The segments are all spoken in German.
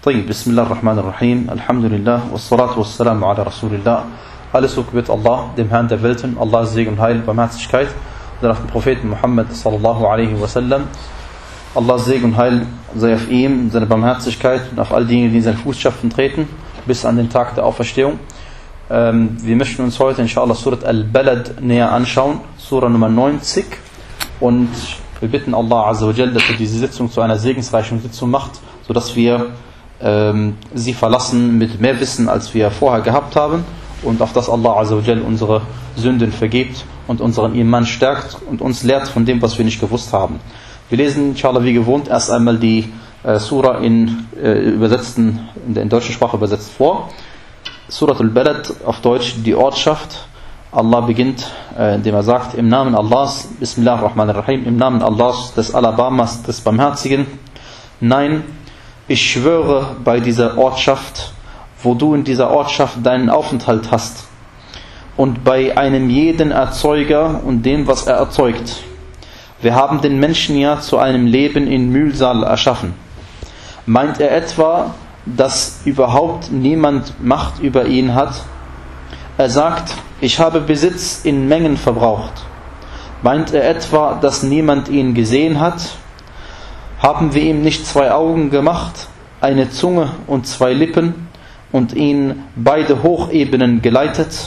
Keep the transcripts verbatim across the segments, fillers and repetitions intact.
طيب بسم الله الرحمن الرحيم الحمد لله والصلاة والسلام على رسول الله. Alles Lob gebührt Allah, dem Herrn der Welten, Allahs Segen und Heil, Barmherzigkeit und auf den Propheten Muhammad sallallahu alaihi wasallam. Allahs Segen und Heil sei auf ihm, seine Barmherzigkeit und auf all diejenigen, die in seine Fußstapfen treten, bis an den Tag der Auferstehung. Ähm, wir möchten uns heute inshallah Surat Al-Balad näher anschauen, Surah Nummer neunzig, und wir bitten Allah Azza wa Jal, dass er diese Sitzung zu einer segensreichen Sitzung macht, sodass wir ähm, sie verlassen mit mehr Wissen, als wir vorher gehabt haben, und auf dass Allah Azza wa Jal unsere Sünden vergibt und unseren Iman stärkt und uns lehrt von dem, was wir nicht gewusst haben. Wir lesen inshallah wie gewohnt erst einmal die äh, Surah in, äh, übersetzten, in der in deutschen Sprache übersetzt vor. Surat Al-Balad, auf Deutsch die Ortschaft. Allah beginnt, äh, indem er sagt, im Namen Allahs, Bismillah ar-Rahman ar-Rahim, im Namen Allahs, des Alabamas, des Barmherzigen. Nein, ich schwöre bei dieser Ortschaft, wo du in dieser Ortschaft deinen Aufenthalt hast, und bei einem jeden Erzeuger und dem, was er erzeugt. Wir haben den Menschen ja zu einem Leben in Mühsal erschaffen. Meint er etwa, dass überhaupt niemand Macht über ihn hat? Er sagt, ich habe Besitz in Mengen verbraucht. Meint er etwa, dass niemand ihn gesehen hat? Haben wir ihm nicht zwei Augen gemacht, eine Zunge und zwei Lippen und ihn beide Hochebenen geleitet?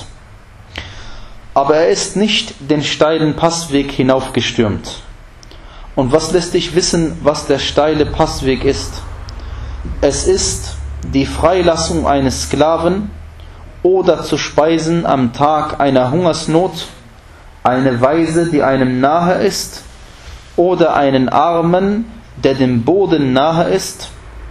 Aber er ist nicht den steilen Passweg hinaufgestürmt. Und was lässt dich wissen, was der steile Passweg ist? Es ist die Freilassung eines Sklaven oder zu speisen am Tag einer Hungersnot, eine Waise, die einem nahe ist, oder einen Armen, der dem Boden nahe ist,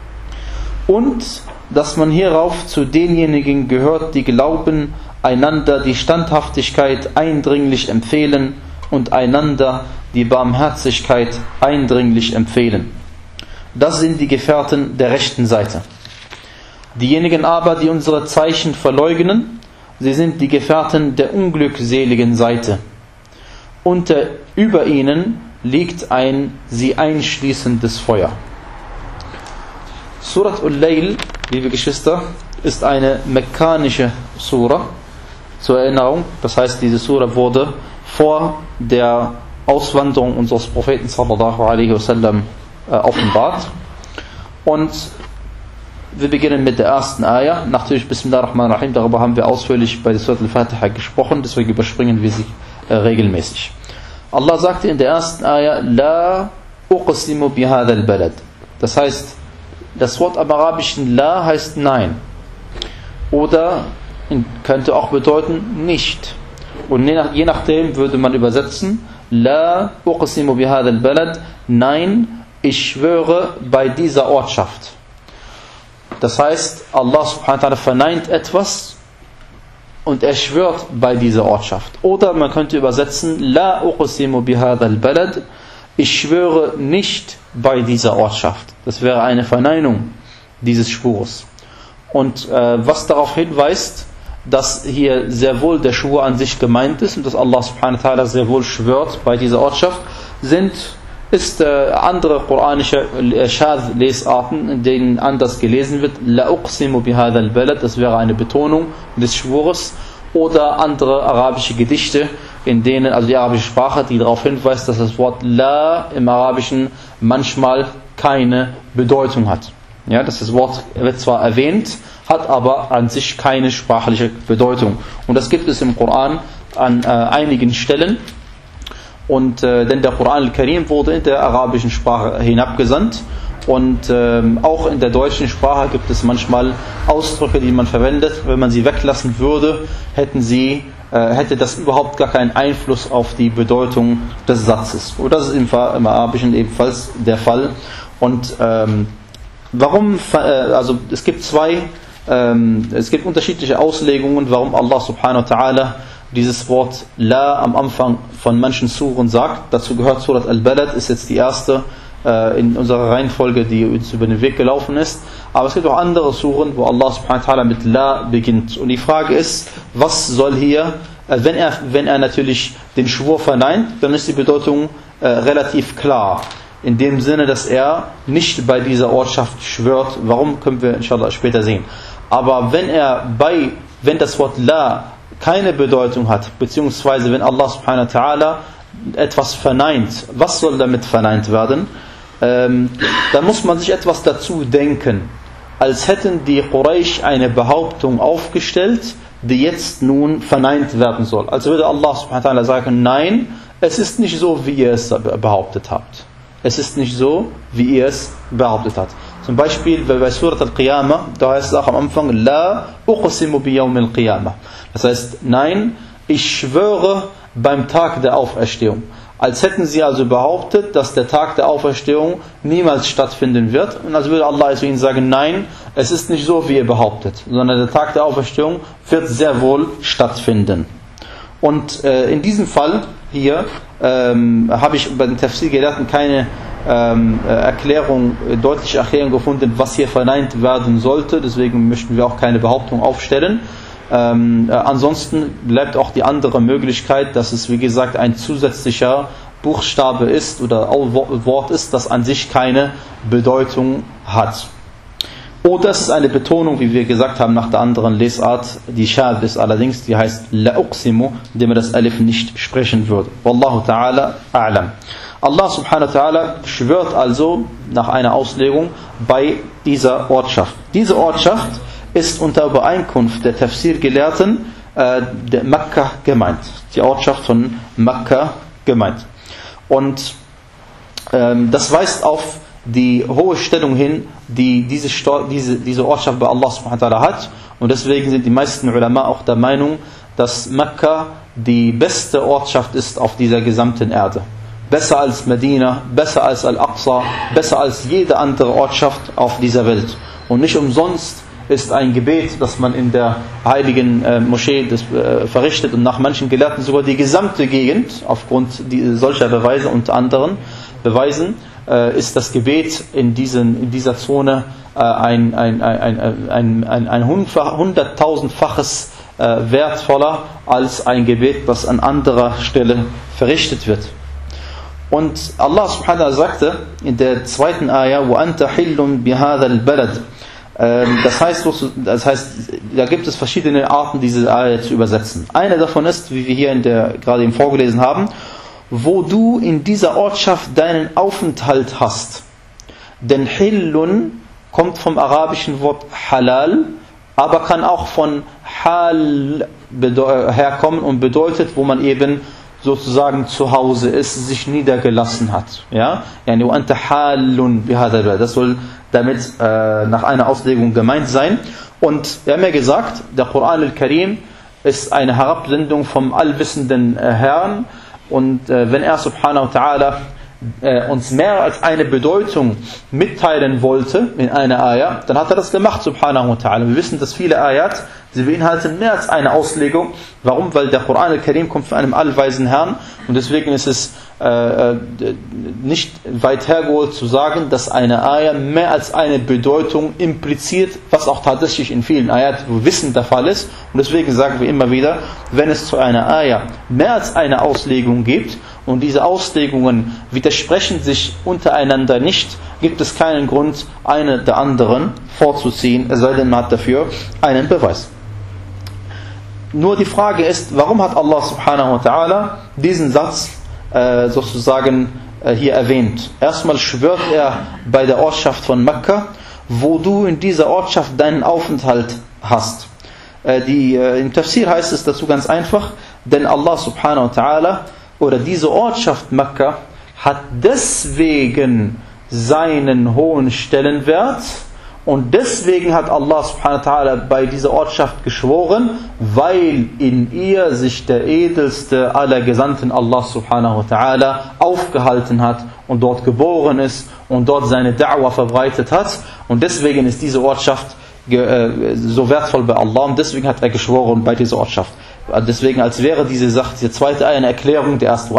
und dass man hierauf zu denjenigen gehört, die glauben, einander die Standhaftigkeit eindringlich empfehlen und einander die Barmherzigkeit eindringlich empfehlen. Das sind die Gefährten der rechten Seite. Diejenigen aber, die unsere Zeichen verleugnen, sie sind die Gefährten der unglückseligen Seite. Unter über ihnen liegt ein sie einschließendes Feuer. Surat Al-Layl, liebe Geschwister, ist eine mekkanische Surah, zur Erinnerung. Das heißt, diese Surah wurde vor der Auswanderung unseres Propheten sallallahu alaihi wasallam äh, offenbart. Und wir beginnen mit der ersten Ayah. Natürlich Bismillah ar-Rahman ar-Rahim, darüber haben wir ausführlich bei der Surat Al-Fatiha gesprochen, deswegen überspringen wir sie äh, regelmäßig. Allah sagte in der ersten Ayah, La uqsimu bihadha al-balad. Das heißt, das Wort am Arabischen La heißt Nein. Oder könnte auch bedeuten nicht. Und je nachdem würde man übersetzen, La uqsimu bihadha al-balad. Nein, ich schwöre bei dieser Ortschaft. Das heißt, Allah subhanahu wa ta'ala verneint etwas und er schwört bei dieser Ortschaft. Oder man könnte übersetzen, La uqsimu bihadha al-balad. Ich schwöre nicht bei dieser Ortschaft. Das wäre eine Verneinung dieses Schwurs. Und äh, was darauf hinweist, dass hier sehr wohl der Schwur an sich gemeint ist und dass Allah subhanahu wa ta'ala sehr wohl schwört bei dieser Ortschaft, sind ist äh, andere quranische äh, Schadh-Lesarten, in denen anders gelesen wird, La uqsimu bihadha al-balad, das wäre eine Betonung des Schwures, oder andere arabische Gedichte, in denen, also die arabische Sprache, die darauf hinweist, dass das Wort La im Arabischen manchmal keine Bedeutung hat. Ja, dass das Wort wird zwar erwähnt, hat aber an sich keine sprachliche Bedeutung. Und das gibt es im Koran an äh, einigen Stellen. Und äh, denn der Koran al-Karim wurde in der arabischen Sprache hinabgesandt. Und ähm, auch in der deutschen Sprache gibt es manchmal Ausdrücke, die man verwendet. Wenn man sie weglassen würde, hätten sie, äh, hätte das überhaupt gar keinen Einfluss auf die Bedeutung des Satzes. Und das ist im, im Arabischen ebenfalls der Fall. Und ähm, warum, äh, also es gibt zwei, ähm, es gibt unterschiedliche Auslegungen, warum Allah subhanahu wa ta'ala dieses Wort La am Anfang von manchen Suren sagt. Dazu gehört Surat Al-Balad, ist jetzt die erste in unserer Reihenfolge, die uns über den Weg gelaufen ist. Aber es gibt auch andere Suren, wo Allah subhanahu wa ta'ala mit La beginnt. Und die Frage ist, was soll hier, wenn er, wenn er natürlich den Schwur verneint, dann ist die Bedeutung äh, relativ klar. in dem Sinne, dass er nicht bei dieser Ortschaft schwört. Warum, können wir inshallah später sehen. Aber wenn er bei, wenn das Wort La keine Bedeutung hat, beziehungsweise wenn Allah subhanahu wa ta'ala etwas verneint, was soll damit verneint werden? Ähm, dann muss man sich etwas dazu denken, als hätten die Quraysh eine Behauptung aufgestellt, die jetzt nun verneint werden soll. Also würde Allah subhanahu wa ta'ala sagen, nein, es ist nicht so, wie ihr es behauptet habt. Es ist nicht so, wie ihr es behauptet habt. Zum Beispiel bei Surat al-Qiyamah, da heißt es auch am Anfang, La uqsimu bi yawm al-Qiyamah. Das heißt, nein, ich schwöre beim Tag der Auferstehung. Als hätten sie also behauptet, dass der Tag der Auferstehung niemals stattfinden wird. Und als würde Allah zu ihnen sagen, nein, es ist nicht so, wie ihr behauptet, sondern der Tag der Auferstehung wird sehr wohl stattfinden. Und äh, in diesem Fall hier ähm, habe ich bei den Tafsir-Gelehrten keine ähm, Erklärung, deutliche Erklärung gefunden, was hier verneint werden sollte. Deswegen möchten wir auch keine Behauptung aufstellen. Ähm, äh, ansonsten bleibt auch die andere Möglichkeit, dass es wie gesagt ein zusätzlicher Buchstabe ist oder Wort ist, das an sich keine Bedeutung hat. Oder es ist eine Betonung, wie wir gesagt haben, nach der anderen Lesart, die Schad ist allerdings, die heißt La uqsimu, indem er das Alif nicht sprechen würde. Wallahu ta'ala a'lam. Allah subhanahu wa ta'ala schwört also nach einer Auslegung bei dieser Ortschaft. Diese Ortschaft ist unter Übereinkunft der Tafsir-Gelehrten äh, der Mekka gemeint. Die Ortschaft von Mekka gemeint. Und ähm, das weist auf die hohe Stellung hin, die diese, diese, diese Ortschaft bei Allah subhanahu wa ta'ala hat. Und deswegen sind die meisten Ulama auch der Meinung, dass Mekka die beste Ortschaft ist auf dieser gesamten Erde. Besser als Medina, besser als Al-Aqsa, besser als jede andere Ortschaft auf dieser Welt. Und nicht umsonst ist ein Gebet, das man in der heiligen äh, Moschee des, äh, verrichtet und nach manchen Gelehrten sogar die gesamte Gegend aufgrund die, solcher Beweise unter anderen Beweisen, äh, ist das Gebet in, diesen, in dieser Zone äh, ein, ein, ein, ein, ein, ein hunderttausendfaches äh, wertvoller als ein Gebet, das an anderer Stelle verrichtet wird. Und Allah subhanahu wa ta'ala sagte in der zweiten Ayah, وَأَنْتَ حِلٌّ بِهَذَا الْبَلَدِ. Das heißt, das heißt, da gibt es verschiedene Arten, diese Ayah zu übersetzen. Eine davon ist, wie wir hier in der, gerade eben vorgelesen haben, wo du in dieser Ortschaft deinen Aufenthalt hast. Denn Hillun kommt vom arabischen Wort Halal, aber kann auch von Hal herkommen und bedeutet, wo man eben sozusagen zu Hause ist, sich niedergelassen hat. Ja, yani wa anta halun bihadha al-balad. Das soll damit äh, nach einer Auslegung gemeint sein. Und wir haben ja gesagt, der Koran al-Karim ist eine Herabsendung vom allwissenden äh, Herrn. Und äh, wenn er subhanahu wa ta'ala äh, uns mehr als eine Bedeutung mitteilen wollte in einer Ayah, dann hat er das gemacht, subhanahu wa ta'ala. Wir wissen, dass viele Ayat, sie beinhalten mehr als eine Auslegung. Warum? Weil der Koran al-Karim kommt von einem allweisen Herrn und deswegen ist es äh, nicht weit hergeholt zu sagen, dass eine Ayah mehr als eine Bedeutung impliziert, was auch tatsächlich in vielen Ayat Wissen der Fall ist. Und deswegen sagen wir immer wieder, wenn es zu einer Ayah mehr als eine Auslegung gibt und diese Auslegungen widersprechen sich untereinander nicht, gibt es keinen Grund, eine der anderen vorzuziehen, es sei denn, man hat dafür einen Beweis. Nur die Frage ist, warum hat Allah subhanahu wa ta'ala diesen Satz äh, sozusagen äh, hier erwähnt? Erstmal schwört er bei der Ortschaft von Mekka, wo du in dieser Ortschaft deinen Aufenthalt hast. Äh, die, äh, im Tafsir heißt es dazu ganz einfach, denn Allah subhanahu wa ta'ala oder diese Ortschaft Mekka hat deswegen seinen hohen Stellenwert. Und deswegen hat Allah subhanahu wa ta'ala bei dieser Ortschaft geschworen, weil in ihr sich der edelste aller Gesandten Allah subhanahu wa ta'ala aufgehalten hat und dort geboren ist und dort seine Da'wah verbreitet hat. Und deswegen ist diese Ortschaft so wertvoll bei Allah und deswegen hat er geschworen bei dieser Ortschaft. Deswegen, als wäre diese Sache, diese zweite eine Erklärung, der erste,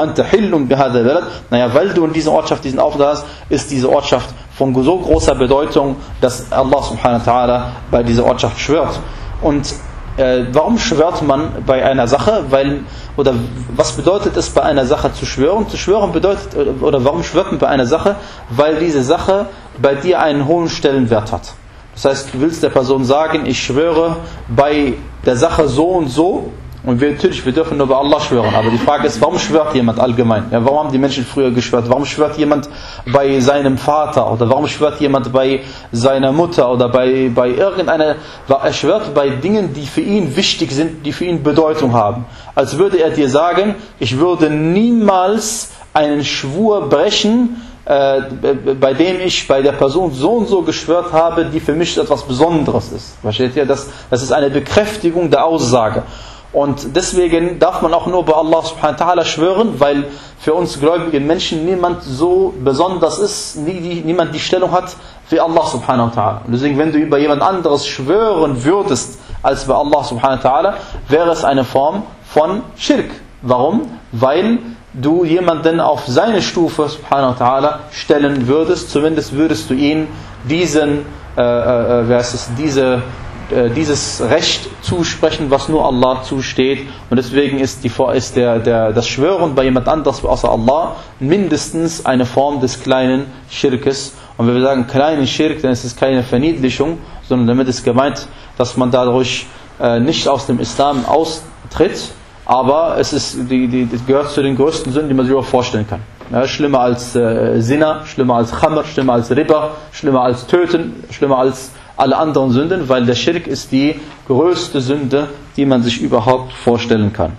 naja, weil du in dieser Ortschaft diesen Aufenthalt hast, ist diese Ortschaft von so großer Bedeutung, dass Allah subhanahu wa ta'ala bei dieser Ortschaft schwört. Und äh, warum schwört man bei einer Sache? Weil, oder was bedeutet es, bei einer Sache zu schwören? Zu schwören bedeutet, oder warum schwört man bei einer Sache? Weil diese Sache bei dir einen hohen Stellenwert hat. Das heißt, du willst der Person sagen, ich schwöre bei der Sache so und so. Und wir, natürlich, wir dürfen nur bei Allah schwören. Aber die Frage ist, warum schwört jemand allgemein? Ja, warum haben die Menschen früher geschwört? Warum schwört jemand bei seinem Vater? Oder warum schwört jemand bei seiner Mutter? Oder bei, bei irgendeiner... Er schwört bei Dingen, die für ihn wichtig sind, die für ihn Bedeutung haben. Als würde er dir sagen, ich würde niemals einen Schwur brechen, äh, bei dem ich bei der Person so und so geschwört habe, die für mich etwas Besonderes ist. Versteht ihr? Das, das ist eine Bekräftigung der Aussage. Und deswegen darf man auch nur bei Allah subhanahu wa ta'ala schwören, weil für uns gläubigen Menschen niemand so besonders ist, nie die, niemand die Stellung hat wie Allah subhanahu wa ta'ala. Und deswegen, wenn du über jemand anderes schwören würdest als bei Allah subhanahu wa ta'ala, wäre es eine Form von Schirk. Warum? Weil du jemanden auf seine Stufe subhanahu wa ta'ala stellen würdest, zumindest würdest du ihn diesen, äh, äh, wer ist es, diese dieses Recht zusprechen, was nur Allah zusteht. Und deswegen ist, die, ist der, der, das Schwören bei jemand anderes außer Allah mindestens eine Form des kleinen Schirkes. Und wenn wir sagen kleinen Schirk, dann ist es keine Verniedlichung, sondern damit ist gemeint, dass man dadurch äh, nicht aus dem Islam austritt, aber es ist, die, die, das gehört zu den größten Sünden, die man sich überhaupt vorstellen kann. Ja, schlimmer als äh, Zina, schlimmer als Khamr, schlimmer als Riba, schlimmer als Töten, schlimmer als alle anderen Sünden, weil der Schirk ist die größte Sünde, die man sich überhaupt vorstellen kann.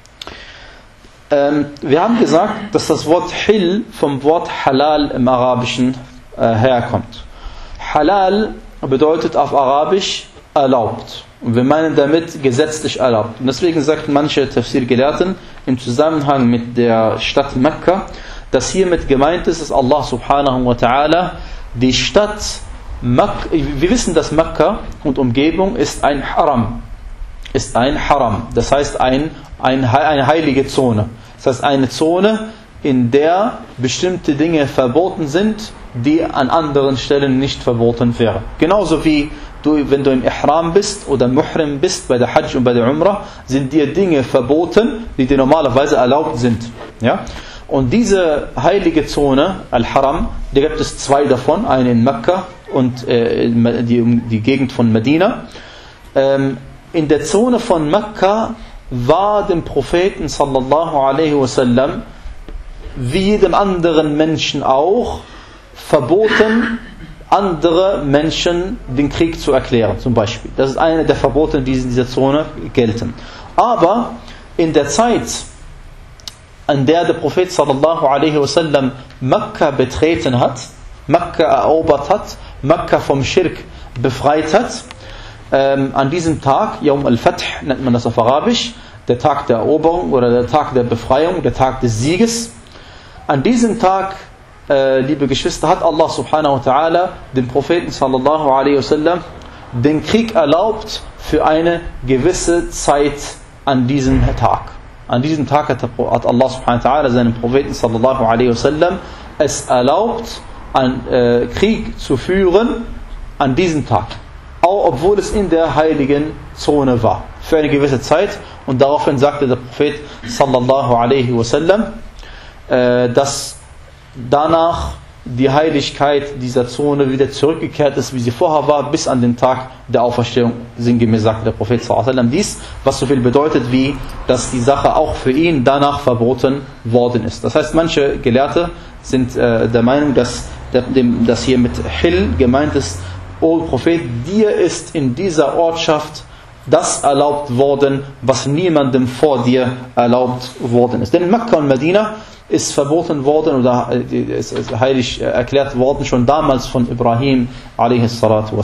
Ähm, wir haben gesagt, dass das Wort Hil vom Wort Halal im Arabischen äh, herkommt. Halal bedeutet auf Arabisch erlaubt. Und wir meinen damit gesetzlich erlaubt. Und deswegen sagten manche Tafsir-Gelehrten im Zusammenhang mit der Stadt Mekka, dass hiermit gemeint ist, dass Allah subhanahu wa ta'ala die Stadt Mak- wir wissen, dass Mekka und Umgebung ist ein Haram. Ist ein Haram. Das heißt ein, ein, eine heilige Zone. Das heißt eine Zone, in der bestimmte Dinge verboten sind, die an anderen Stellen nicht verboten wären. Genauso wie du, wenn du im Ihram bist oder Muhrim bist bei der Hajj und bei der Umrah, sind dir Dinge verboten, die dir normalerweise erlaubt sind. Ja? Und diese heilige Zone, Al-Haram, da gibt es zwei davon, eine in Mekka und äh, die, die Gegend von Medina. Ähm, in der Zone von Mekka war dem Propheten sallallahu alaihi wasallam wie jedem anderen Menschen auch verboten, andere Menschen den Krieg zu erklären, zum Beispiel. Das ist eine der Verbote, die in dieser Zone gelten. Aber in der Zeit, an der der Prophet sallallahu alaihi wasallam Mekka betreten hat, Mekka erobert hat, Mekka vom Schirk befreit hat, ähm, an diesem Tag, Yawm al-Fath nennt man das auf Arabisch, der Tag der Eroberung oder der Tag der Befreiung, der Tag des Sieges. An diesem Tag, äh, liebe Geschwister, hat Allah subhanahu wa ta'ala dem Propheten sallallahu alaihi wasallam den Krieg erlaubt für eine gewisse Zeit an diesem Tag. An diesem Tag hat Allah subhanahu wa ta'ala seinem Propheten sallallahu alaihi wasallam es erlaubt, einen äh, Krieg zu führen an diesem Tag. Auch obwohl es in der heiligen Zone war. Für eine gewisse Zeit. Und daraufhin sagte der Prophet sallallahu alaihi wasallam, äh, dass danach die Heiligkeit dieser Zone wieder zurückgekehrt ist, wie sie vorher war, bis an den Tag der Auferstehung, sinngemäß sagte der Prophet sallallahu alaihi wasallam dies, was so viel bedeutet, wie dass die Sache auch für ihn danach verboten worden ist. Das heißt, manche Gelehrte sind äh, der Meinung, dass, der, dem, dass hier mit Hil gemeint ist, O Prophet, dir ist in dieser Ortschaft das erlaubt worden, was niemandem vor dir erlaubt worden ist. Denn in Mekka und Medina ist verboten worden oder ist heilig erklärt worden, schon damals von Ibrahim a.s.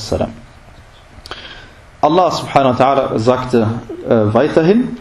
Allah subhanahu wa ta'ala sagte äh, weiterhin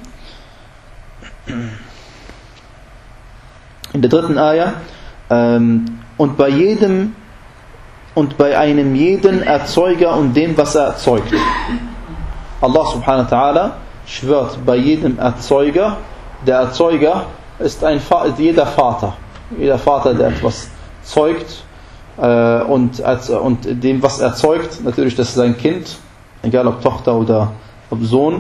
in der dritten Ayah, ähm, und bei jedem und bei einem jeden Erzeuger und dem, was er erzeugt. Allah subhanahu wa ta'ala schwört bei jedem Erzeuger. Der Erzeuger ist ein Fa- jeder Vater. Jeder Vater, der etwas zeugt äh, und, und dem, was er zeugt, natürlich, das ist sein Kind, egal ob Tochter oder ob Sohn.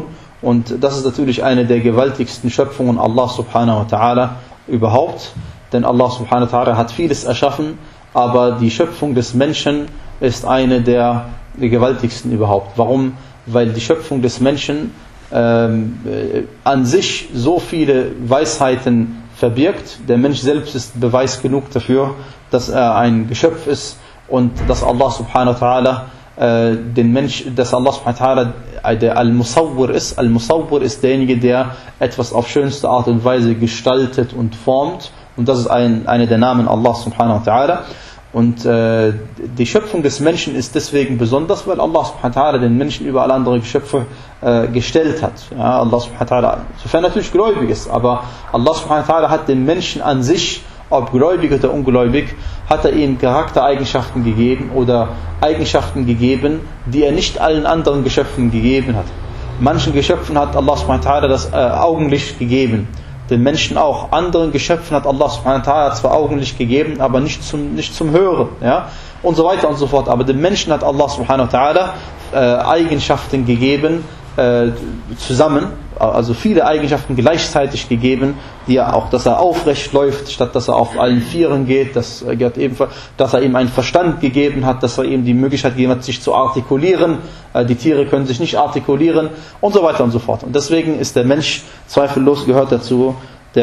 Und das ist natürlich eine der gewaltigsten Schöpfungen Allah subhanahu wa ta'ala überhaupt. Denn Allah subhanahu wa ta'ala hat vieles erschaffen, aber die Schöpfung des Menschen ist eine der gewaltigsten überhaupt. Warum? Weil die Schöpfung des Menschen ähm, äh, an sich so viele Weisheiten verbirgt. Der Mensch selbst ist Beweis genug dafür, dass er ein Geschöpf ist und dass Allah subhanahu wa ta'ala äh, den Mensch, dass Allah subhanahu wa ta'ala der Al-Musawwir ist. Al-Musawwir ist derjenige, der etwas auf schönste Art und Weise gestaltet und formt. Und das ist ein, einer der Namen Allah subhanahu wa ta'ala. Und äh, die Schöpfung des Menschen ist deswegen besonders, weil Allah subhanahu wa ta'ala den Menschen über alle anderen Geschöpfe äh, gestellt hat. Ja, Allah subhanahu wa ta'ala, sofern natürlich gläubig ist, aber Allah subhanahu wa ta'ala hat den Menschen an sich, ob gläubig oder ungläubig, hat er ihm Charaktereigenschaften gegeben oder Eigenschaften gegeben, die er nicht allen anderen Geschöpfen gegeben hat. Manchen Geschöpfen hat Allah subhanahu wa ta'ala das äh, Augenlicht gegeben. Den Menschen auch. Anderen Geschöpfen hat Allah subhanahu wa ta'ala zwar Augenlicht gegeben, aber nicht zum, nicht zum Hören. Ja? Und so weiter und so fort. Aber den Menschen hat Allah subhanahu wa ta'ala äh, Eigenschaften gegeben, äh, zusammen, also viele Eigenschaften gleichzeitig gegeben, die er auch, dass er aufrecht läuft, statt dass er auf allen Vieren geht, dass, dass er ihm einen Verstand gegeben hat, dass er ihm die Möglichkeit gegeben hat, sich zu artikulieren. Die Tiere können sich nicht artikulieren und so weiter und so fort. Und deswegen ist der Mensch zweifellos gehört dazu,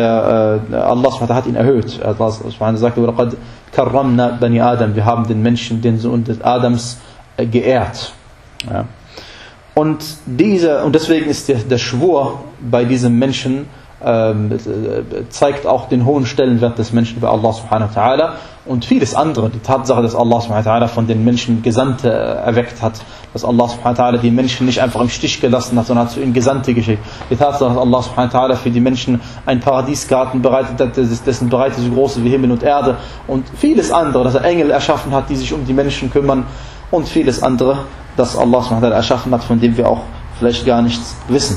der äh, Allah subhanahu wa ta'ala hat ihn erhöht. Allah subhanahu sagt, وَلَقَدْ كَرَّمْنَا بَنِي آدَمْ, wir haben den Menschen, den Sohn des Adams, äh, geehrt. Ja. Und, diese, und deswegen ist der, der Schwur bei diesem Menschen, ähm, zeigt auch den hohen Stellenwert des Menschen bei Allah subhanahu wa ta'ala und vieles andere. Die Tatsache, dass Allah subhanahu wa ta'ala von den Menschen Gesandte erweckt hat, dass Allah subhanahu wa ta'ala die Menschen nicht einfach im Stich gelassen hat, sondern hat zu ihnen Gesandte geschickt. Die Tatsache, dass Allah subhanahu wa ta'ala für die Menschen einen Paradiesgarten bereitet hat, dessen Breite so groß ist wie Himmel und Erde und vieles andere, dass er Engel erschaffen hat, die sich um die Menschen kümmern und vieles andere, das Allah subhanahu wa ta'ala erschaffen hat, von dem wir auch vielleicht gar nichts wissen.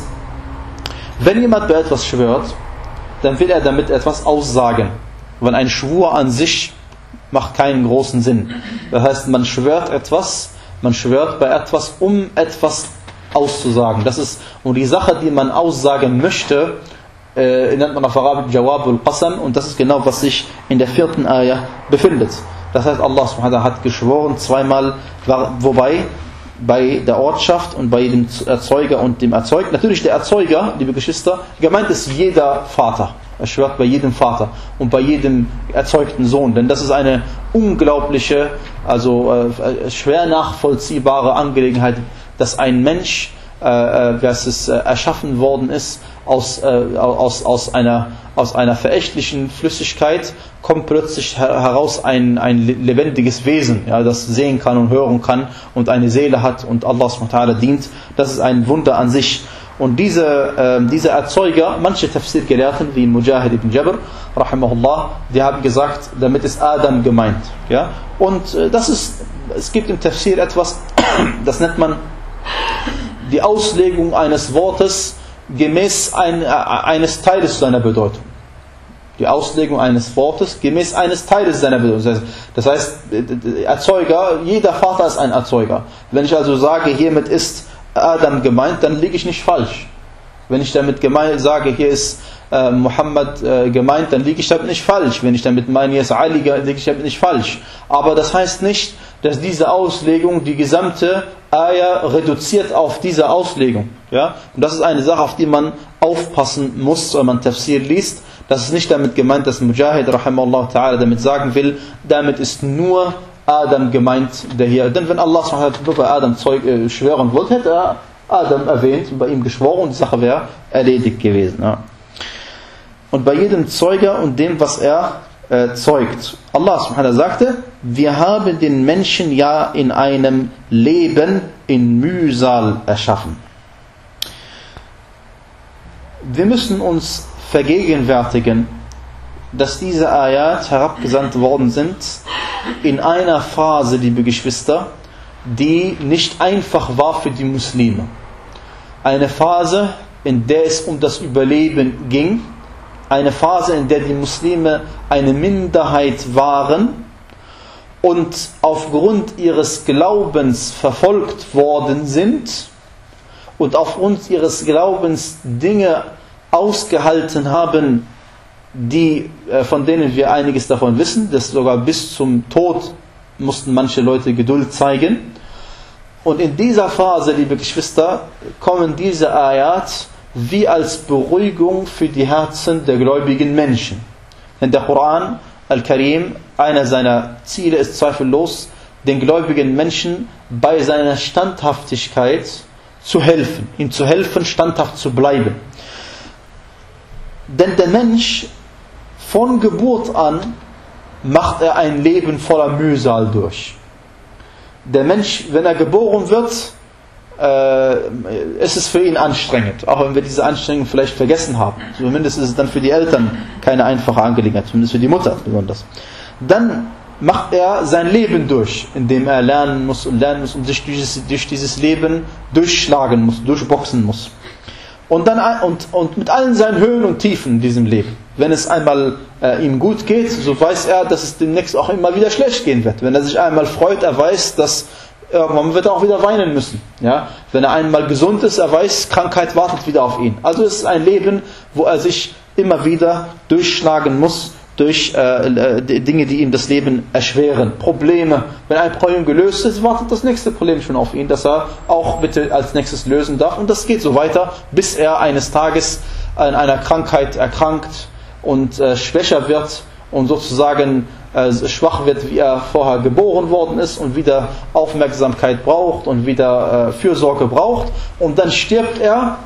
Wenn jemand bei etwas schwört, dann will er damit etwas aussagen. Weil ein Schwur an sich macht keinen großen Sinn. Das heißt, man schwört etwas, man schwört bei etwas, um etwas auszusagen. Das ist, und die Sache, die man aussagen möchte, äh, nennt man auf Arabisch Jawabul Qasam, und das ist genau, was sich in der vierten Ayah befindet. Das heißt, Allah subhanahu wa ta'ala hat geschworen zweimal, wobei bei der Ortschaft und bei dem Erzeuger und dem Erzeugten. Natürlich der Erzeuger, liebe Geschwister, gemeint ist jeder Vater. Er schwört bei jedem Vater und bei jedem erzeugten Sohn. Denn das ist eine unglaubliche, also äh, schwer nachvollziehbare Angelegenheit, dass ein Mensch, äh, dass es äh, erschaffen worden ist, aus, äh, aus, aus, einer, aus einer verächtlichen Flüssigkeit kommt plötzlich heraus ein, ein lebendiges Wesen, ja, das sehen kann und hören kann und eine Seele hat und Allah subhanahu wa ta'ala dient. Das ist ein Wunder an sich. Und diese, äh, diese Erzeuger, manche Tafsir-Gelehrten wie Mujahid ibn Jabr, rahimahullah, die haben gesagt, damit ist Adam gemeint. Ja? Und äh, das ist, es gibt im Tafsir etwas, das nennt man die Auslegung eines Wortes gemäß ein, äh, eines Teiles seiner Bedeutung. Die Auslegung eines Wortes gemäß eines Teiles seiner Bedeutung. Das heißt, Erzeuger, jeder Vater ist ein Erzeuger. Wenn ich also sage, hiermit ist Adam gemeint, dann liege ich nicht falsch. Wenn ich damit gemeint, sage, hier ist äh, Muhammad äh, gemeint, dann liege ich damit nicht falsch. Wenn ich damit meine, hier ist Ali, liege ich damit nicht falsch. Aber das heißt nicht, dass diese Auslegung die gesamte Ayah reduziert auf diese Auslegung. Ja? Und das ist eine Sache, auf die man aufpassen muss, wenn man Tafsir liest. Das ist nicht damit gemeint, dass Mujahid rahimahullah ta'ala damit sagen will, damit ist nur Adam gemeint, der hier. Denn wenn Allah nur bei Adam Zeug, äh, schwören wollte, hätte er Adam erwähnt und bei ihm geschworen und die Sache wäre erledigt gewesen. Ja. Und bei jedem Zeuger und dem, was er äh, zeugt. Allah subhanahu sagte, wir haben den Menschen ja in einem Leben in Mühsal erschaffen. Wir müssen uns vergegenwärtigen, dass diese Ayat herabgesandt worden sind in einer Phase, liebe Geschwister, die nicht einfach war für die Muslime. Eine Phase, in der es um das Überleben ging, eine Phase, in der die Muslime eine Minderheit waren und aufgrund ihres Glaubens verfolgt worden sind und aufgrund ihres Glaubens Dinge ausgehalten haben, die, äh, von denen wir einiges davon wissen, dass sogar bis zum Tod mussten manche Leute Geduld zeigen. Und in dieser Phase, liebe Geschwister, kommen diese Ayat wie als Beruhigung für die Herzen der gläubigen Menschen. Denn der Koran Al-Karim, einer seiner Ziele ist zweifellos, den gläubigen Menschen bei seiner Standhaftigkeit zu helfen, ihm zu helfen, standhaft zu bleiben. Denn der Mensch, von Geburt an, macht er ein Leben voller Mühsal durch. Der Mensch, wenn er geboren wird, äh, ist es für ihn anstrengend, auch wenn wir diese Anstrengung vielleicht vergessen haben. Zumindest ist es dann für die Eltern keine einfache Angelegenheit, zumindest für die Mutter besonders. Dann macht er sein Leben durch, indem er lernen muss und lernen muss und sich dieses, durch dieses Leben durchschlagen muss, durchboxen muss. Und, dann, und, und mit allen seinen Höhen und Tiefen in diesem Leben. Wenn es einmal äh, ihm gut geht, so weiß er, dass es demnächst auch immer wieder schlecht gehen wird. Wenn er sich einmal freut, er weiß, dass irgendwann wird er auch wieder weinen müssen. Ja? Wenn er einmal gesund ist, er weiß, Krankheit wartet wieder auf ihn. Also es ist ein Leben, wo er sich immer wieder durchschlagen muss durch äh, Dinge, die ihm das Leben erschweren. Probleme. Wenn ein Problem gelöst ist, wartet das nächste Problem schon auf ihn, das er auch bitte als nächstes lösen darf. Und das geht so weiter, bis er eines Tages an einer Krankheit erkrankt und äh, schwächer wird und sozusagen äh, schwach wird, wie er vorher geboren worden ist und wieder Aufmerksamkeit braucht und wieder äh, Fürsorge braucht. Und dann stirbt er,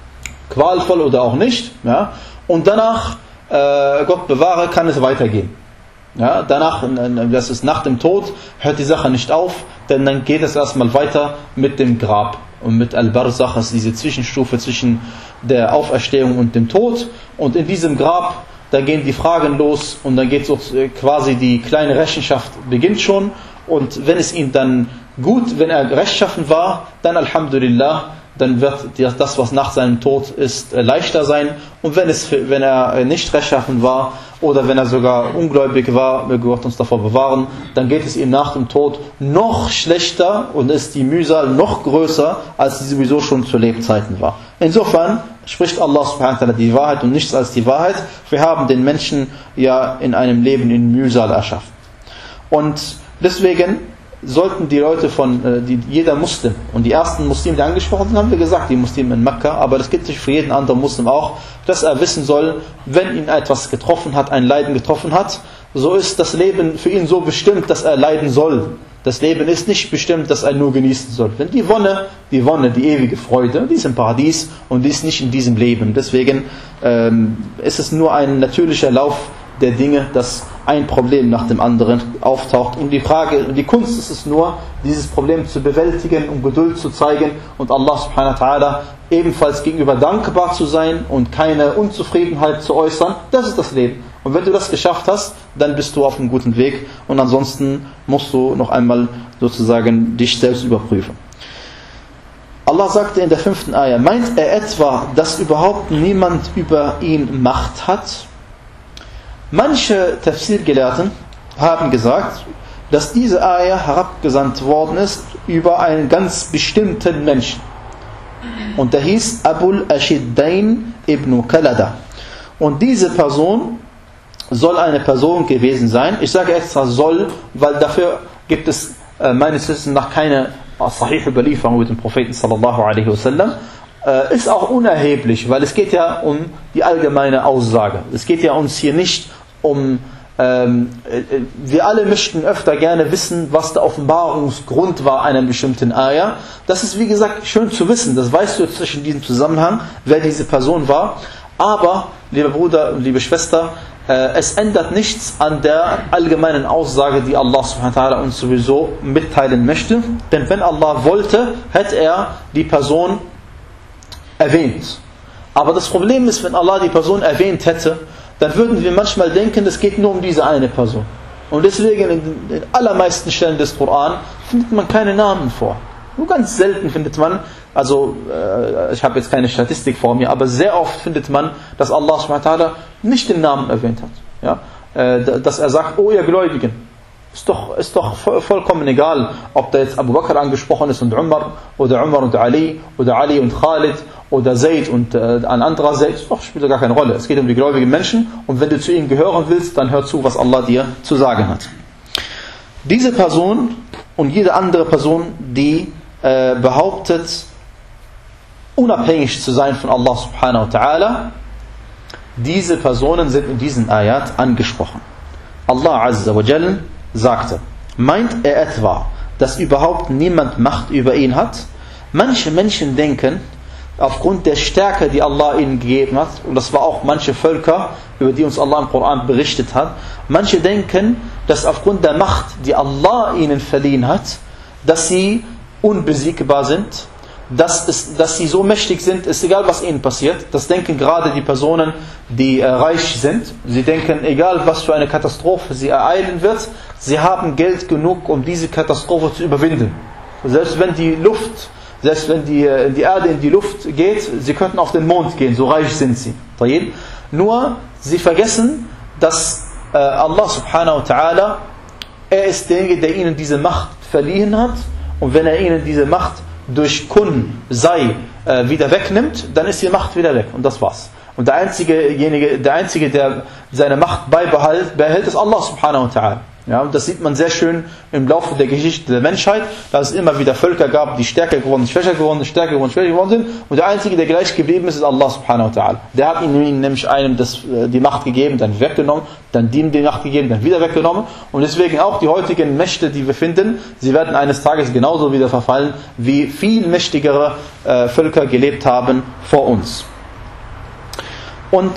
qualvoll oder auch nicht. Ja? Und danach, äh, Gott bewahre, kann es weitergehen. Ja? Danach, das ist nach dem Tod, hört die Sache nicht auf, denn dann geht es erstmal weiter mit dem Grab und mit Al-Barzakh, also diese Zwischenstufe zwischen der Auferstehung und dem Tod. Und in diesem Grab, da gehen die Fragen los und dann geht so quasi die kleine Rechenschaft beginnt schon. Und wenn es ihm dann gut, wenn er rechtschaffen war, dann Alhamdulillah, dann wird das, was nach seinem Tod ist, leichter sein. Und wenn, es, wenn er nicht rechtschaffen war oder wenn er sogar ungläubig war, möge Gott uns davor bewahren, dann geht es ihm nach dem Tod noch schlechter und ist die Mühsal noch größer, als sie sowieso schon zu Lebzeiten war. Insofern spricht Allah subhanahu wa ta'ala die Wahrheit und nichts als die Wahrheit. Wir haben den Menschen ja in einem Leben in Mühsal erschaffen. Und deswegen sollten die Leute von, äh, die, jeder Muslim, und die ersten Muslime, die angesprochen sind, haben wir gesagt, die Muslime in Mekka, aber das gilt sich für jeden anderen Muslim auch, dass er wissen soll, wenn ihn etwas getroffen hat, ein Leiden getroffen hat, so ist das Leben für ihn so bestimmt, dass er leiden soll. Das Leben ist nicht bestimmt, dass er nur genießen soll. Denn die Wonne, die Wonne, die ewige Freude, die ist im Paradies und die ist nicht in diesem Leben. Deswegen ähm, ist es nur ein natürlicher Lauf der Dinge, dass ein Problem nach dem anderen auftaucht. Und die Frage, die Kunst ist es nur, dieses Problem zu bewältigen und Geduld zu zeigen und Allah subhanahu wa ta'ala ebenfalls gegenüber dankbar zu sein und keine Unzufriedenheit zu äußern. Das ist das Leben. Und wenn du das geschafft hast, dann bist du auf einem guten Weg und ansonsten musst du noch einmal sozusagen dich selbst überprüfen. Allah sagte in der fünften Ayah, meint er etwa, dass überhaupt niemand über ihn Macht hat? Manche Tafsir-Gelehrten haben gesagt, dass diese Ayah herabgesandt worden ist über einen ganz bestimmten Menschen. Und der hieß Abul Ashiddain ibn Kalada. Und diese Person soll eine Person gewesen sein. Ich sage extra soll, weil dafür gibt es äh, meines Wissens nach keine sahih Überlieferung mit dem Propheten sallallahu alaihi wasallam. Äh, ist auch unerheblich, weil es geht ja um die allgemeine Aussage. Es geht ja uns hier nicht um, ähm, wir alle möchten öfter gerne wissen, was der Offenbarungsgrund war einer bestimmten Ayah. Das ist wie gesagt schön zu wissen, das weißt du jetzt in diesem Zusammenhang, wer diese Person war. Aber, lieber Bruder und liebe Schwester, äh, es ändert nichts an der allgemeinen Aussage, die Allah subhanahu wa ta'ala uns sowieso mitteilen möchte. Denn wenn Allah wollte, hätte er die Person erwähnt. Aber das Problem ist, wenn Allah die Person erwähnt hätte, dann würden wir manchmal denken, es geht nur um diese eine Person. Und deswegen in den allermeisten Stellen des Koran findet man keine Namen vor. Nur ganz selten findet man, also äh, ich habe jetzt keine Statistik vor mir, aber sehr oft findet man, dass Allah subhanahu wa ta'ala nicht den Namen erwähnt hat. Ja? Äh, dass er sagt, oh ihr Gläubigen. Ist doch, ist doch vollkommen egal, ob da jetzt Abu Bakr angesprochen ist und Umar, oder Umar und Ali, oder Ali und Khalid, oder Zayd und äh, ein anderer Zayd. Doch, spielt doch gar keine Rolle. Es geht um die gläubigen Menschen, und wenn du zu ihnen gehören willst, dann hör zu, was Allah dir zu sagen hat. Diese Person und jede andere Person, die äh, behauptet, unabhängig zu sein von Allah subhanahu wa ta'ala, diese Personen sind in diesen Ayat angesprochen. Allah azza wa jal sagte, meint er etwa, dass überhaupt niemand Macht über ihn hat? Manche Menschen denken, aufgrund der Stärke, die Allah ihnen gegeben hat, und das war auch manche Völker, über die uns Allah im Koran berichtet hat, manche denken, dass aufgrund der Macht, die Allah ihnen verliehen hat, dass sie unbesiegbar sind, dass, es, dass sie so mächtig sind, ist egal, was ihnen passiert. Das denken gerade die Personen, die äh, reich sind. Sie denken, egal was für eine Katastrophe sie ereilen wird, sie haben Geld genug, um diese Katastrophe zu überwinden. Selbst wenn die Luft, selbst wenn die, äh, die Erde in die Luft geht, sie könnten auf den Mond gehen, so reich sind sie. Nur, sie vergessen, dass äh, Allah subhanahu wa ta'ala, er ist derjenige, der ihnen diese Macht verliehen hat, und wenn er ihnen diese Macht durch Kun, sei, äh, wieder wegnimmt, dann ist die Macht wieder weg, und das war's. Und der einzige, der einzige, der seine Macht beibehält, behält, ist Allah subhanahu wa ta'ala. Ja, und das sieht man sehr schön im Laufe der Geschichte der Menschheit, dass es immer wieder Völker gab, die stärker geworden, schwächer geworden, stärker geworden, schwächer geworden sind. Und der einzige, der gleich geblieben ist, ist Allah subhanahu wa ta'ala. Der hat ihnen nämlich einem das, die Macht gegeben, dann weggenommen, dann ihm die Macht gegeben, dann wieder weggenommen. Und deswegen auch die heutigen Mächte, die wir finden, sie werden eines Tages genauso wieder verfallen, wie viel mächtigere äh, Völker gelebt haben vor uns. Und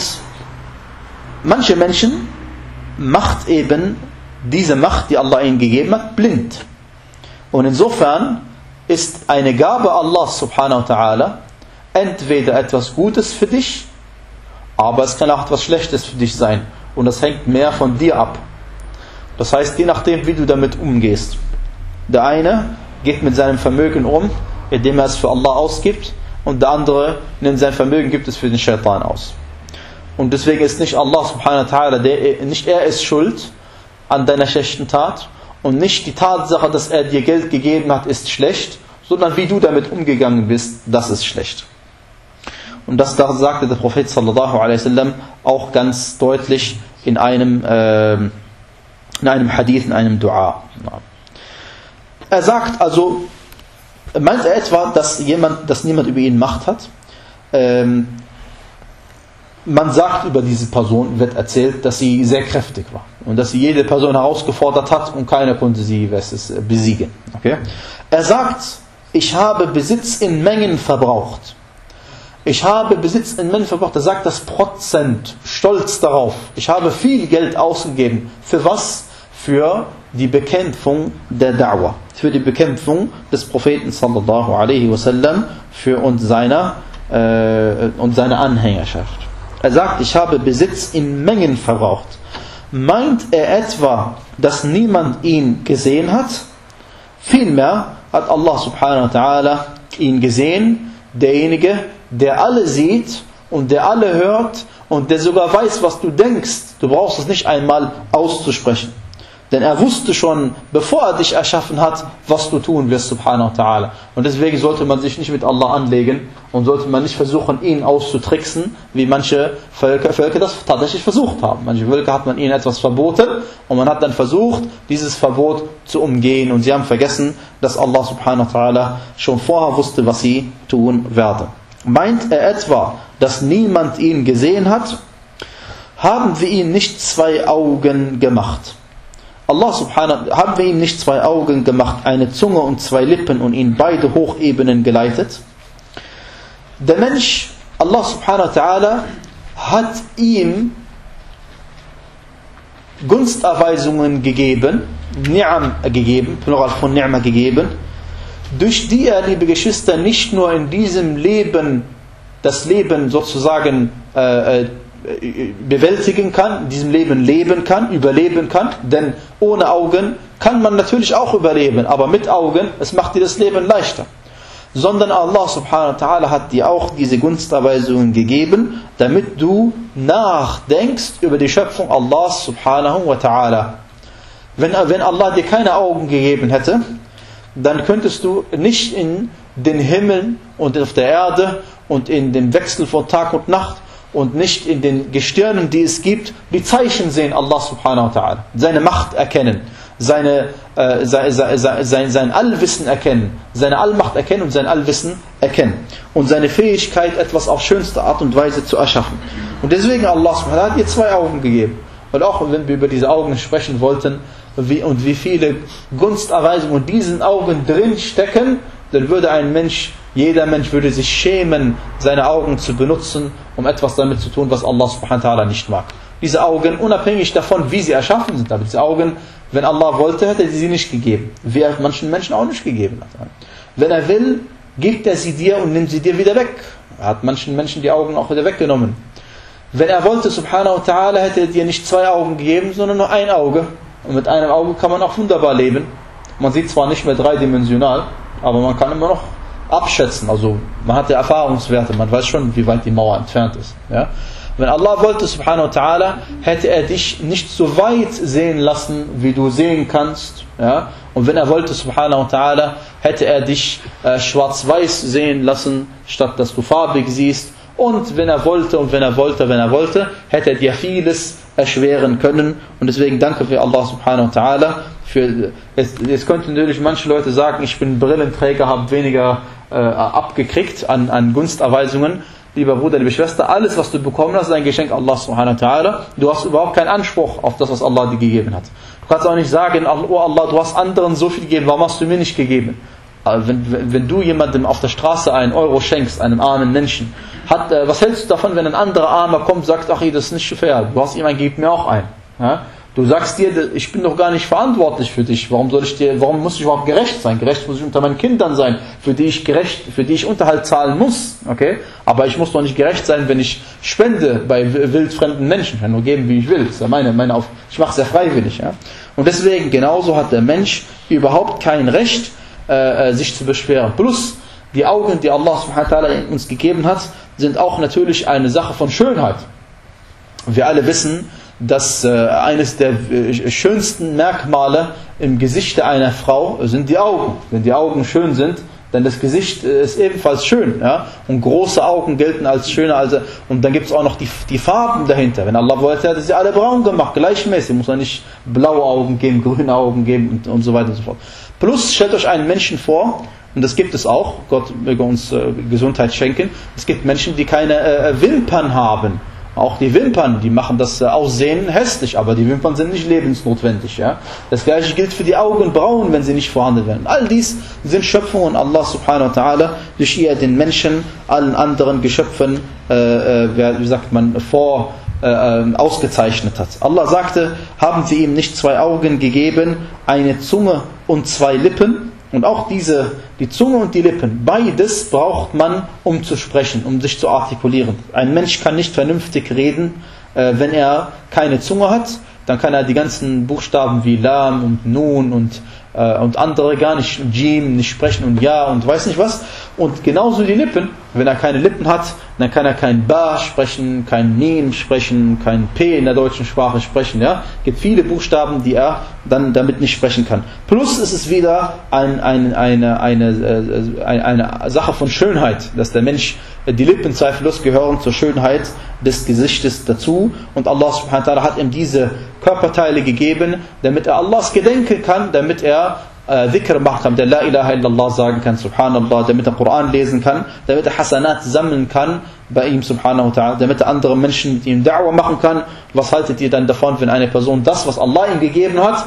manche Menschen macht eben diese Macht, die Allah ihnen gegeben hat, blind. Und insofern ist eine Gabe Allah subhanahu wa ta'ala entweder etwas Gutes für dich, aber es kann auch etwas Schlechtes für dich sein. Und das hängt mehr von dir ab. Das heißt, je nachdem, wie du damit umgehst. Der eine geht mit seinem Vermögen um, indem er es für Allah ausgibt, und der andere nimmt sein Vermögen, gibt es für den Shaitan aus. Und deswegen ist nicht Allah subhanahu wa ta'ala, der, nicht er ist schuld an deiner schlechten Tat, und nicht die Tatsache, dass er dir Geld gegeben hat, ist schlecht, sondern wie du damit umgegangen bist, das ist schlecht. Und das sagte der Prophet sallallahu alaihi wasallam auch ganz deutlich in einem, äh, in einem Hadith, in einem Dua. Er sagt also, meint er etwa, dass, jemand, dass niemand über ihn Macht hat? Ähm, Man sagt über diese Person, wird erzählt, dass sie sehr kräftig war und dass sie jede Person herausgefordert hat und keiner konnte sie besiegen. Okay? Er sagt, ich habe Besitz in Mengen verbraucht. Ich habe Besitz in Mengen verbraucht. Er sagt das Prozent, stolz darauf. Ich habe viel Geld ausgegeben. Für was? Für die Bekämpfung der Da'wah. Für die Bekämpfung des Propheten sallallahu alaihi wasallam für und seiner, äh, und seine Anhängerschaft. Er sagt, ich habe Besitz in Mengen verbraucht. Meint er etwa, dass niemand ihn gesehen hat? Vielmehr hat Allah subhanahu wa ta'ala ihn gesehen, derjenige, der alle sieht und der alle hört und der sogar weiß, was du denkst. Du brauchst es nicht einmal auszusprechen. Denn er wusste schon, bevor er dich erschaffen hat, was du tun wirst, subhanahu wa ta'ala. Und deswegen sollte man sich nicht mit Allah anlegen und sollte man nicht versuchen, ihn auszutricksen, wie manche Völker, Völker das tatsächlich versucht haben. Manche Völker hat man ihnen etwas verboten und man hat dann versucht, dieses Verbot zu umgehen. Und sie haben vergessen, dass Allah subhanahu wa ta'ala schon vorher wusste, was sie tun werden. Meint er etwa, dass niemand ihn gesehen hat? Haben wir ihm nicht zwei Augen gemacht? Allah subhanahu, haben wir ihm nicht zwei Augen gemacht, eine Zunge und zwei Lippen und ihn beide Hochebenen geleitet? Der Mensch, Allah subhanahu wa ta'ala, hat ihm Gunsterweisungen gegeben, Ni'am gegeben, Plural von Ni'ma gegeben, durch die er, liebe Geschwister, nicht nur in diesem Leben, das Leben sozusagen äh, bewältigen kann, in diesem Leben leben kann, überleben kann, denn ohne Augen kann man natürlich auch überleben, aber mit Augen, es macht dir das Leben leichter. Sondern Allah subhanahu wa ta'ala hat dir auch diese Gunsterweisungen gegeben, damit du nachdenkst über die Schöpfung Allahs subhanahu wa ta'ala. Wenn, wenn Allah dir keine Augen gegeben hätte, dann könntest du nicht in den Himmel und auf der Erde und in dem Wechsel von Tag und Nacht und nicht in den Gestirnen, die es gibt, die Zeichen sehen, Allah subhanahu wa ta'ala. Seine Macht erkennen, seine, äh, sein, sein, sein Allwissen erkennen, seine Allmacht erkennen und sein Allwissen erkennen. Und seine Fähigkeit, etwas auf schönste Art und Weise zu erschaffen. Und deswegen Allah subhanahu wa ta'ala hat dir zwei Augen gegeben. Und auch wenn wir über diese Augen sprechen wollten, wie, und wie viele Gunsterweisungen in diesen Augen drin stecken, dann würde ein Mensch, jeder Mensch würde sich schämen, seine Augen zu benutzen, um etwas damit zu tun, was Allah subhanahu wa ta'ala nicht mag. Diese Augen, unabhängig davon, wie sie erschaffen sind, aber diese Augen, wenn Allah wollte, hätte er sie nicht gegeben. Wie er manchen Menschen auch nicht gegeben hat. Wenn er will, gibt er sie dir und nimmt sie dir wieder weg. Er hat manchen Menschen die Augen auch wieder weggenommen. Wenn er wollte, subhanahu wa ta'ala, hätte er dir nicht zwei Augen gegeben, sondern nur ein Auge. Und mit einem Auge kann man auch wunderbar leben. Man sieht zwar nicht mehr dreidimensional, aber man kann immer noch abschätzen. Also man hat ja Erfahrungswerte, man weiß schon, wie weit die Mauer entfernt ist. Ja? Wenn Allah wollte, subhanahu wa ta'ala, hätte er dich nicht so weit sehen lassen, wie du sehen kannst. Ja? Und wenn er wollte, subhanahu wa ta'ala, hätte er dich äh, schwarz-weiß sehen lassen, statt dass du farbig siehst. Und wenn er wollte und wenn er wollte, wenn er wollte, hätte er dir vieles erschweren können. Und deswegen danke für Allah subhanahu wa ta'ala. Für, jetzt, jetzt könnten natürlich manche Leute sagen, ich bin Brillenträger, habe weniger äh, abgekriegt an, an Gunsterweisungen. Lieber Bruder, liebe Schwester, alles was du bekommen hast, ist ein Geschenk Allah subhanahu wa ta'ala. Du hast überhaupt keinen Anspruch auf das, was Allah dir gegeben hat. Du kannst auch nicht sagen, oh Allah, du hast anderen so viel gegeben, warum hast du mir nicht gegeben? Aber wenn, wenn du jemandem auf der Straße einen Euro schenkst, einem armen Menschen, hat, äh, was hältst du davon, wenn ein anderer Armer kommt und sagt, ach, das ist nicht fair, du hast ihm einen, gib mir auch einen. Ja? Du sagst dir, ich bin doch gar nicht verantwortlich für dich, warum soll ich dir, warum muss ich überhaupt gerecht sein? Gerecht muss ich unter meinen Kindern sein, für die ich gerecht, für die ich Unterhalt zahlen muss, okay? Aber ich muss doch nicht gerecht sein, wenn ich spende bei wildfremden Menschen, ich kann nur geben, wie ich will, das ist ja meine, meine Auf, ich mache es ja freiwillig, ja? Und deswegen, genauso hat der Mensch überhaupt kein Recht, äh, sich zu beschweren. Plus, die Augen, die Allah subhanahu wa ta'ala uns gegeben hat, sind auch natürlich eine Sache von Schönheit. Wir alle wissen, dass äh, eines der äh, schönsten Merkmale im Gesicht einer Frau sind die Augen. Wenn die Augen schön sind, dann das Gesicht äh, ist ebenfalls schön. Ja? Und große Augen gelten als schöner. Als, und dann gibt es auch noch die, die Farben dahinter. Wenn Allah wollte, hat er sie alle braun gemacht, gleichmäßig. Muss man nicht blaue Augen geben, grüne Augen geben und, und so weiter und so fort. Plus, stellt euch einen Menschen vor, und das gibt es auch, Gott möge uns äh, Gesundheit schenken, es gibt Menschen, die keine äh, Wimpern haben. Auch die Wimpern, die machen das äh, Aussehen hässlich, aber die Wimpern sind nicht lebensnotwendig. Ja? Das gleiche gilt für die Augenbrauen, wenn sie nicht vorhanden werden. All dies sind Schöpfungen Allah subhanahu wa ta'ala, durch die er den Menschen, allen anderen Geschöpfen, äh, äh, wie sagt man, vor äh, ausgezeichnet hat. Allah sagte, haben wir ihm nicht zwei Augen gegeben, eine Zunge und zwei Lippen? Und auch diese, die Zunge und die Lippen, beides braucht man, um zu sprechen, um sich zu artikulieren. Ein Mensch kann nicht vernünftig reden, äh, wenn er keine Zunge hat. Dann kann er die ganzen Buchstaben wie Lam und Nun und, äh, und andere gar nicht, und Jim nicht sprechen und Ja und weiß nicht was. Und genauso die Lippen. Wenn er keine Lippen hat, dann kann er kein Ba sprechen, kein Mim sprechen, kein P in der deutschen Sprache sprechen. Ja? Es gibt viele Buchstaben, die er dann damit nicht sprechen kann. Plus ist es wieder ein, ein, eine, eine, eine, eine Sache von Schönheit, dass der Mensch, die Lippen zweifellos gehören zur Schönheit des Gesichtes dazu. Und Allah subhanahu wa ta'ala hat ihm diese Körperteile gegeben, damit er Allahs gedenken kann, damit er Dhikr machen kann, der La ilaha illallah sagen kann, subhanallah, damit er Koran lesen kann, damit er Hasanat sammeln kann bei ihm, subhanahu wa ta'ala, damit er andere Menschen mit ihm Da'wah machen kann. Was haltet ihr dann davon, wenn eine Person das, was Allah ihm gegeben hat,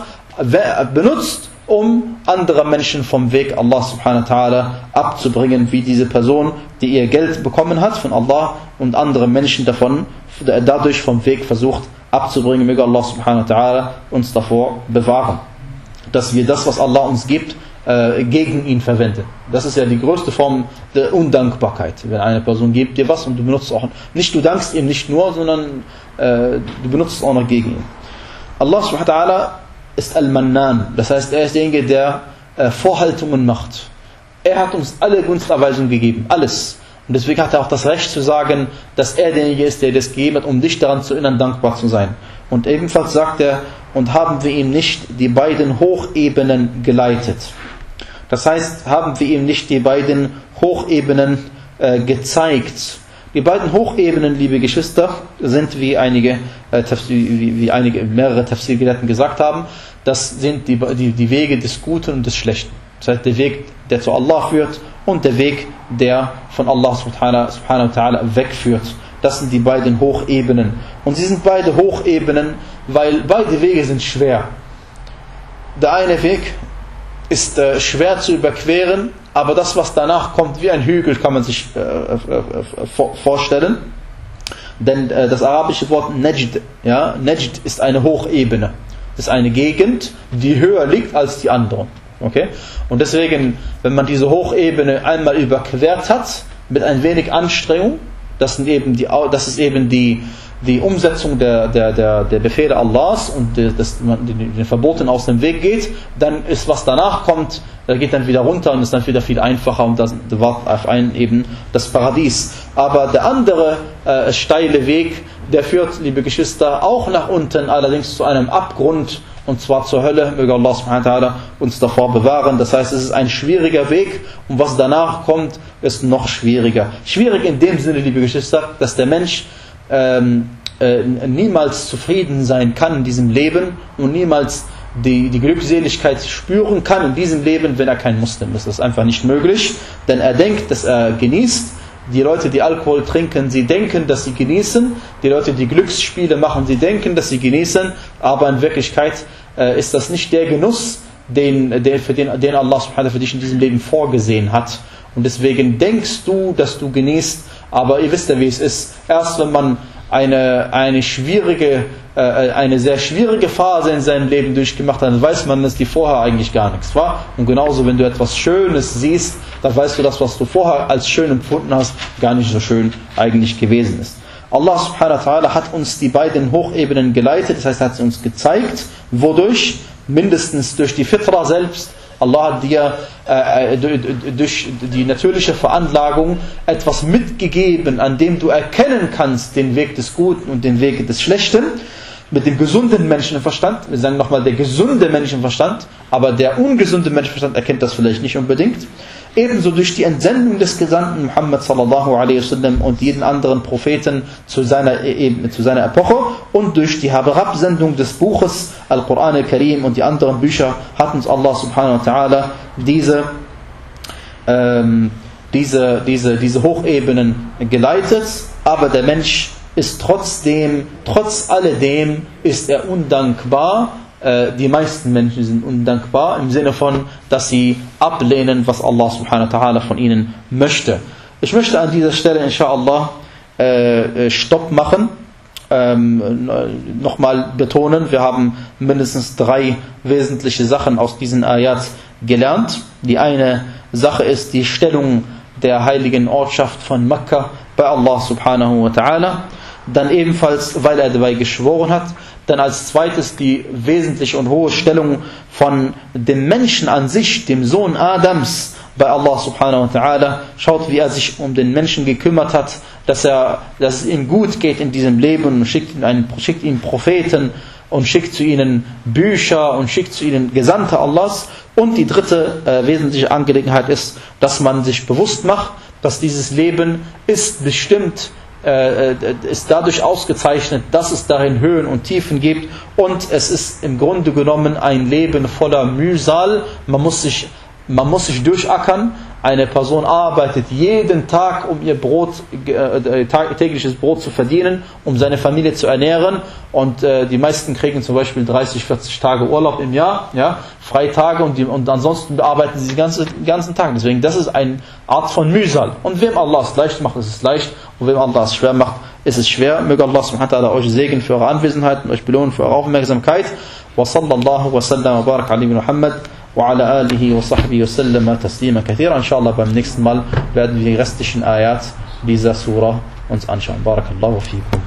benutzt, um andere Menschen vom Weg Allah subhanahu wa ta'ala abzubringen, wie diese Person, die ihr Geld bekommen hat von Allah und andere Menschen davon, dadurch vom Weg versucht abzubringen. Möge Allah subhanahu wa ta'ala uns davor bewahren, dass wir das, was Allah uns gibt, äh, gegen ihn verwenden. Das ist ja die größte Form der Undankbarkeit. Wenn eine Person gibt dir was und du benutzt es auch nicht, du dankst ihm nicht nur, sondern äh, du benutzt es auch noch gegen ihn. Allah subhanahu wa ta'ala ist Al-Mannan, das heißt, er ist derjenige, der äh, Vorhaltungen macht. Er hat uns alle Gunsterweisungen gegeben, alles. Und deswegen hat er auch das Recht zu sagen, dass er derjenige ist, der das gegeben hat, um dich daran zu erinnern, dankbar zu sein. Und ebenfalls sagt er, und haben wir ihm nicht die beiden Hochebenen geleitet. Das heißt, haben wir ihm nicht die beiden Hochebenen äh, gezeigt. Die beiden Hochebenen, liebe Geschwister, sind, wie einige, äh, wie, wie einige mehrere Tafsir-Gelehrten gesagt haben, das sind die, die, die Wege des Guten und des Schlechten. Das heißt, der Weg, der zu Allah führt, und der Weg, der von Allah subhanahu wa ta'ala wegführt. Das sind die beiden Hochebenen. Und sie sind beide Hochebenen, weil beide Wege sind schwer. Der eine Weg ist äh, schwer zu überqueren, aber das, was danach kommt, wie ein Hügel, kann man sich äh, äh, äh, vorstellen. Denn äh, das arabische Wort Najd, ja, Najd ist eine Hochebene. Das ist eine Gegend, die höher liegt als die anderen. Okay? Und deswegen, wenn man diese Hochebene einmal überquert hat, mit ein wenig Anstrengung, das, sind eben die, das ist eben die, die Umsetzung der, der, der, der Befehle Allahs und dass man den Verboten aus dem Weg geht, dann ist, was danach kommt, geht dann wieder runter und ist dann wieder viel einfacher und das wartet auf einen eben das Paradies. Aber der andere äh, steile Weg, der führt, liebe Geschwister, auch nach unten, allerdings zu einem Abgrund, und zwar zur Hölle. Möge Allah subhanahu wa ta'ala uns davor bewahren. Das heißt, es ist ein schwieriger Weg und was danach kommt, ist noch schwieriger. Schwierig in dem Sinne, liebe Geschwister, dass der Mensch ähm, äh, niemals zufrieden sein kann in diesem Leben und niemals die, die Glückseligkeit spüren kann in diesem Leben, wenn er kein Muslim ist. Das ist einfach nicht möglich, denn er denkt, dass er genießt. Die Leute, die Alkohol trinken, sie denken, dass sie genießen. Die Leute, die Glücksspiele machen, sie denken, dass sie genießen. Aber in Wirklichkeit äh, ist das nicht der Genuss, den, den, für den, den Allah subhanahu wa ta'ala für dich in diesem Leben vorgesehen hat. Und deswegen denkst du, dass du genießt. Aber ihr wisst ja, wie es ist. Erst wenn man eine, eine schwierige, äh, eine sehr schwierige Phase in seinem Leben durchgemacht hat, dann weiß man, dass die vorher eigentlich gar nichts war. Und genauso, wenn du etwas Schönes siehst, dann weißt du, dass was du vorher als schön empfunden hast, gar nicht so schön eigentlich gewesen ist. Allah subhanahu wa ta'ala hat uns die beiden Hochebenen geleitet, das heißt, er hat sie uns gezeigt, wodurch? Mindestens durch die Fitra selbst. Allah hat dir äh, durch die natürliche Veranlagung etwas mitgegeben, an dem du erkennen kannst den Weg des Guten und den Weg des Schlechten. Mit dem gesunden Menschenverstand, wir sagen nochmal der gesunde Menschenverstand, aber der ungesunde Menschenverstand erkennt das vielleicht nicht unbedingt. Ebenso durch die Entsendung des Gesandten Muhammad sallallahu alaihi wasallam und jeden anderen Propheten zu seiner, eben, zu seiner Epoche und durch die Herabsendung des Buches Al-Quran al-Karim und die anderen Bücher hat uns Allah subhanahu wa ta'ala diese, ähm, diese, diese, diese Hochebenen geleitet, aber der Mensch ist trotzdem, trotz alledem ist er undankbar. Die meisten Menschen sind undankbar im Sinne von, dass sie ablehnen, was Allah subhanahu wa ta'ala von ihnen möchte. Ich möchte an dieser Stelle inshallah äh, Stopp machen, ähm, nochmal betonen, wir haben mindestens drei wesentliche Sachen aus diesen Ayat gelernt. Die eine Sache ist die Stellung der heiligen Ortschaft von Mekka bei Allah subhanahu wa ta'ala. Dann ebenfalls, weil er dabei geschworen hat. Dann als zweites die wesentliche und hohe Stellung von dem Menschen an sich, dem Sohn Adams bei Allah subhanahu wa ta'ala. Schaut, wie er sich um den Menschen gekümmert hat, dass, er, dass es ihm gut geht in diesem Leben und schickt, einen, schickt ihm Propheten und schickt zu ihnen Bücher und schickt zu ihnen Gesandte Allahs. Und die dritte äh, wesentliche Angelegenheit ist, dass man sich bewusst macht, dass dieses Leben ist bestimmt, ist dadurch ausgezeichnet, dass es darin Höhen und Tiefen gibt und es ist im Grunde genommen ein Leben voller Mühsal. Man muss sich, man muss sich durchackern. Eine Person arbeitet jeden Tag, um ihr Brot, äh, tägliches Brot zu verdienen, um seine Familie zu ernähren. Und äh, die meisten kriegen zum Beispiel dreißig, vierzig Tage Urlaub im Jahr, ja, Freitage, und, die, und ansonsten arbeiten sie den ganzen, den ganzen Tag. Deswegen, das ist eine Art von Mühsal. Und wem Allah es leicht macht, ist es leicht. Und wem Allah es schwer macht, ist es schwer. Möge Allah subhanahu wa ta'ala euch segnen für eure Anwesenheit und euch belohnen für eure Aufmerksamkeit. Wa sallallahu wa sallam wa barak ala Muhammad وعلى آله وصحبه وسلم تسليما كثيرا. Inshallah beim nächsten Mal werden wir die restlichen Ayat dieser Surah uns anschauen. Barakallahu fikum.